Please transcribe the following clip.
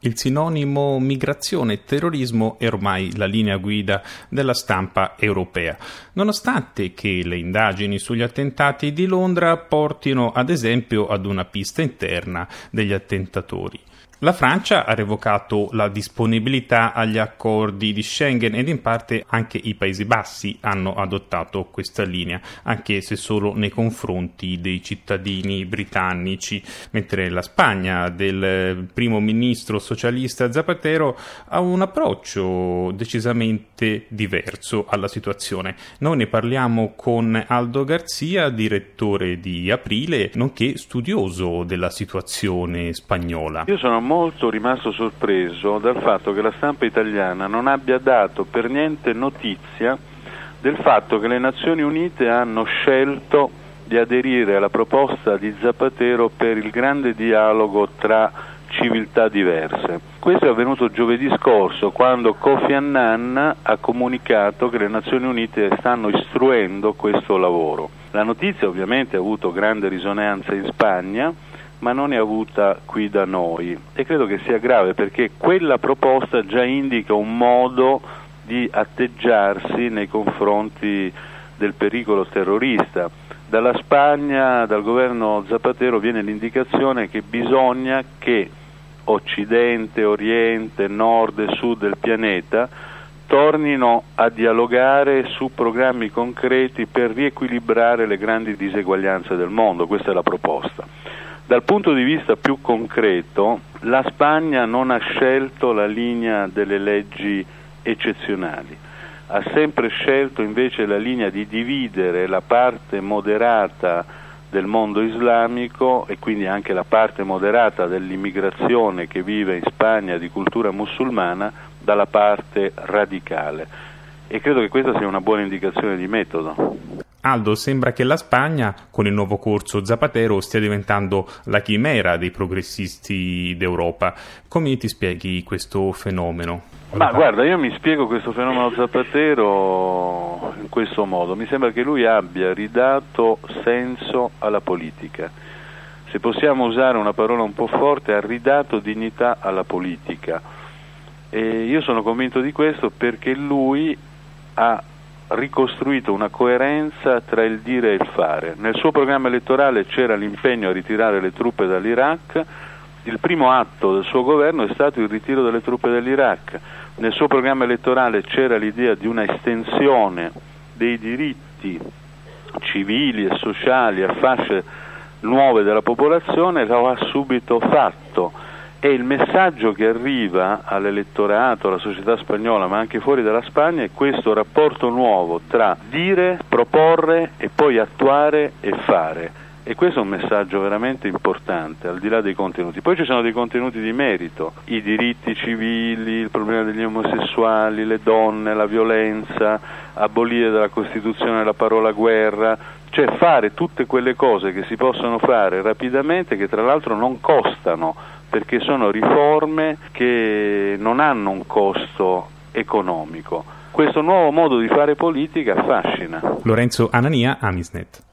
Il sinonimo migrazione e terrorismo è ormai la linea guida della stampa europea, nonostante che le indagini sugli attentati di Londra portino ad esempio ad una pista interna degli attentatori. La Francia ha revocato la disponibilità agli accordi di Schengen ed in parte anche i Paesi Bassi hanno adottato questa linea, anche se solo nei confronti dei cittadini britannici, mentre la Spagna del primo ministro socialista Zapatero ha un approccio decisamente diverso alla situazione. Noi ne parliamo con Aldo Garzia, direttore di Aprile, nonché studioso della situazione spagnola. Io sono molto rimasto sorpreso dal fatto che la stampa italiana non abbia dato per niente notizia del fatto che le Nazioni Unite hanno scelto di aderire alla proposta di Zapatero per il grande dialogo tra civiltà diverse. Questo è avvenuto giovedì scorso, quando Kofi Annan ha comunicato che le Nazioni Unite stanno istruendo questo lavoro. La notizia ovviamente ha avuto grande risonanza in Spagna, ma non è avuta qui da noi, e credo che sia grave perché quella proposta già indica un modo di atteggiarsi nei confronti del pericolo terrorista. Dalla Spagna, dal governo Zapatero, viene l'indicazione che bisogna che Occidente, Oriente, Nord e Sud del pianeta tornino a dialogare su programmi concreti per riequilibrare le grandi diseguaglianze del mondo. Questa è la proposta. Dal punto di vista più concreto, la Spagna non ha scelto la linea delle leggi eccezionali, ha sempre scelto invece la linea di dividere la parte moderata del mondo islamico e quindi anche la parte moderata dell'immigrazione che vive in Spagna di cultura musulmana dalla parte radicale, e credo che questa sia una buona indicazione di metodo. Aldo, sembra che la Spagna, con il nuovo corso Zapatero, stia diventando la chimera dei progressisti d'Europa. Come ti spieghi questo fenomeno? Ma guarda, io mi spiego questo fenomeno Zapatero in questo modo. Mi sembra che lui abbia ridato senso alla politica. Se possiamo usare una parola un po' forte, ha ridato dignità alla politica. E io sono convinto di questo perché lui ha ricostruito una coerenza tra il dire e il fare. Nel suo programma elettorale c'era l'impegno a ritirare le truppe dall'Iraq. Il primo atto del suo governo è stato il ritiro delle truppe dall'Iraq. Nel suo programma elettorale c'era l'idea di una estensione dei diritti civili e sociali a fasce nuove della popolazione, lo ha subito fatto. E il messaggio che arriva all'elettorato, alla società spagnola, ma anche fuori dalla Spagna, è questo rapporto nuovo tra dire, proporre e poi attuare e fare. E questo è un messaggio veramente importante, al di là dei contenuti. Poi ci sono dei contenuti di merito, i diritti civili, il problema degli omosessuali, le donne, la violenza, abolire dalla Costituzione la parola guerra, cioè fare tutte quelle cose che si possono fare rapidamente, che tra l'altro non costano, perché sono riforme che non hanno un costo economico. Questo nuovo modo di fare politica affascina. Lorenzo Anania, Amisnet.